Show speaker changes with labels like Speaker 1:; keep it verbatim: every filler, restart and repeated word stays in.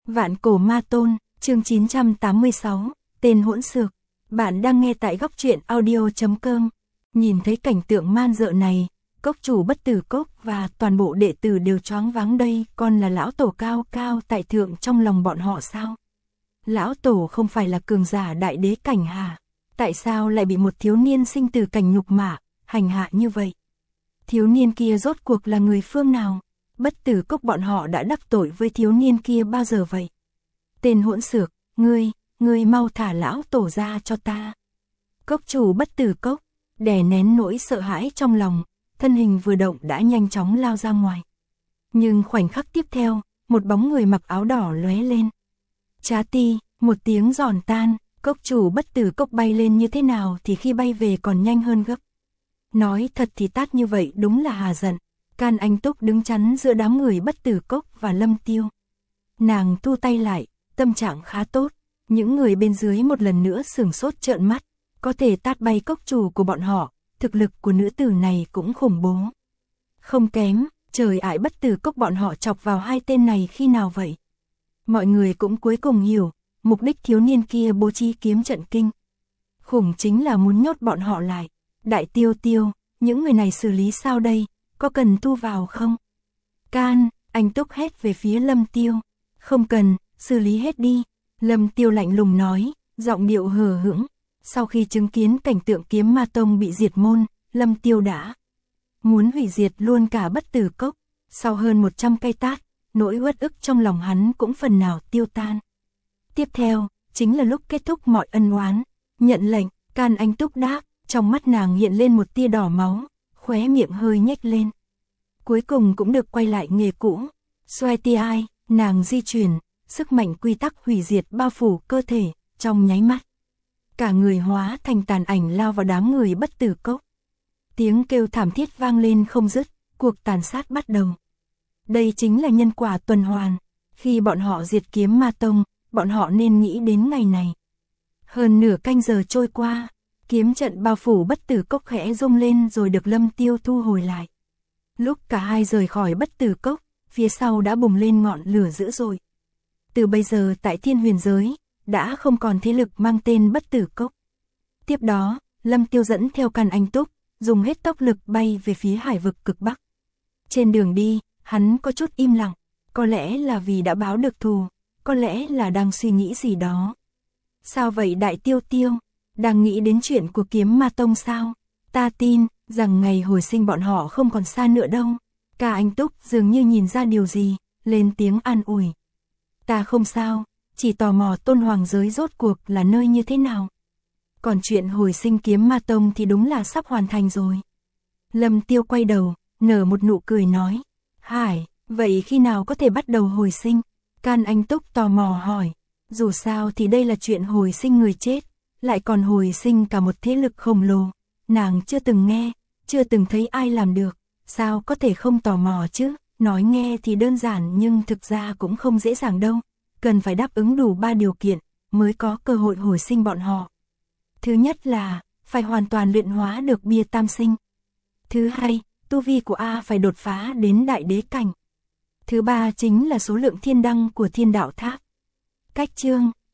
Speaker 1: Vạn cổ ma tôn, chương chín trăm tám mươi sáu, tên hỗn xược. Bạn đang nghe tại góc truyện audio chấm com. Nhìn thấy cảnh tượng man dợ này, cốc chủ Bất Tử Cốc và toàn bộ đệ tử đều choáng váng. Đây còn là lão tổ cao cao tại thượng trong lòng bọn họ sao? Lão tổ không phải là cường giả đại đế cảnh hả? Tại sao lại bị một thiếu niên sinh từ cảnh nhục mạ, hành hạ như vậy? Thiếu niên kia rốt cuộc là người phương nào? Bất Tử Cốc bọn họ đã đắc tội với thiếu niên kia bao giờ vậy? Tên hỗn xược, ngươi, ngươi mau thả lão tổ ra cho ta. Cốc chủ Bất Tử Cốc, đè nén nỗi sợ hãi trong lòng, thân hình vừa động đã nhanh chóng lao ra ngoài. Nhưng khoảnh khắc tiếp theo, một bóng người mặc áo đỏ lóe lên. Chá ti, một tiếng giòn tan, cốc chủ Bất Tử Cốc bay lên như thế nào thì khi bay về còn nhanh hơn gấp. Nói thật thì tát như vậy đúng là hà giận. Can Anh Túc đứng chắn giữa đám người Bất Tử Cốc và Lâm Tiêu. Nàng thu tay lại, tâm trạng khá tốt. Những người bên dưới một lần nữa sửng sốt trợn mắt. Có thể tát bay cốc chủ của bọn họ, thực lực của nữ tử này cũng khủng bố. Không kém, trời ải Bất Tử Cốc bọn họ chọc vào hai tên này khi nào vậy? Mọi người cũng cuối cùng hiểu, mục đích thiếu niên kia bố trí kiếm trận kinh khủng chính là muốn nhốt bọn họ lại. Đại Tiêu Tiêu, những người này xử lý sao đây? Có cần thu vào không? Can, Anh Túc hét về phía Lâm Tiêu. Không cần, xử lý hết đi. Lâm Tiêu lạnh lùng nói, giọng điệu hờ hững. Sau khi chứng kiến cảnh tượng Kiếm Ma Tông bị diệt môn, Lâm Tiêu đã muốn hủy diệt luôn cả Bất Tử Cốc. Sau hơn một trăm cây tát, nỗi uất ức trong lòng hắn cũng phần nào tiêu tan. Tiếp theo, chính là lúc kết thúc mọi ân oán. Nhận lệnh, Can Anh Túc đáp, trong mắt nàng hiện lên một tia đỏ máu, khóe miệng hơi nhếch lên. Cuối cùng cũng được quay lại nghề cũ. Xoay tia ai, nàng di chuyển, sức mạnh quy tắc hủy diệt bao phủ cơ thể, trong nháy mắt. Cả người hóa thành tàn ảnh lao vào đám người Bất Tử Cốc. Tiếng kêu thảm thiết vang lên không dứt, cuộc tàn sát bắt đầu. Đây chính là nhân quả tuần hoàn. Khi bọn họ diệt Kiếm Ma Tông, bọn họ nên nghĩ đến ngày này. Hơn nửa canh giờ trôi qua, kiếm trận bao phủ Bất Tử Cốc khẽ rung lên rồi được Lâm Tiêu thu hồi lại. Lúc cả hai rời khỏi Bất Tử Cốc, phía sau đã bùng lên ngọn lửa dữ dội. Từ bây giờ tại Thiên Huyền giới, đã không còn thế lực mang tên Bất Tử Cốc. Tiếp đó, Lâm Tiêu dẫn theo Can Anh Túc, dùng hết tốc lực bay về phía hải vực cực Bắc. Trên đường đi, hắn có chút im lặng, có lẽ là vì đã báo được thù, có lẽ là đang suy nghĩ gì đó. Sao vậy Đại Tiêu Tiêu? Đang nghĩ đến chuyện của Kiếm Ma Tông sao? Ta tin rằng ngày hồi sinh bọn họ không còn xa nữa đâu. Cả Anh Túc dường như nhìn ra điều gì, lên tiếng an ủi. Ta không sao, chỉ tò mò Tôn Hoàng giới rốt cuộc là nơi như thế nào. Còn chuyện hồi sinh Kiếm Ma Tông thì đúng là sắp hoàn thành rồi. Lâm Tiêu quay đầu, nở một nụ cười nói. Hải, vậy khi nào có thể bắt đầu hồi sinh? Can Anh Túc tò mò hỏi. Dù sao thì đây là chuyện hồi sinh người chết, lại còn hồi sinh cả một thế lực khổng lồ. Nàng chưa từng nghe, chưa từng thấy ai làm được, sao có thể không tò mò chứ? Nói nghe thì đơn giản nhưng thực ra cũng không dễ dàng đâu. Cần phải đáp ứng đủ ba điều kiện mới có cơ hội hồi sinh bọn họ. Thứ nhất là phải hoàn toàn luyện hóa được bia tam sinh. Thứ hai, tu vi của A phải đột phá đến đại đế cảnh. Thứ ba chính là số lượng thiên đăng của Thiên Đạo Tháp. Cách chương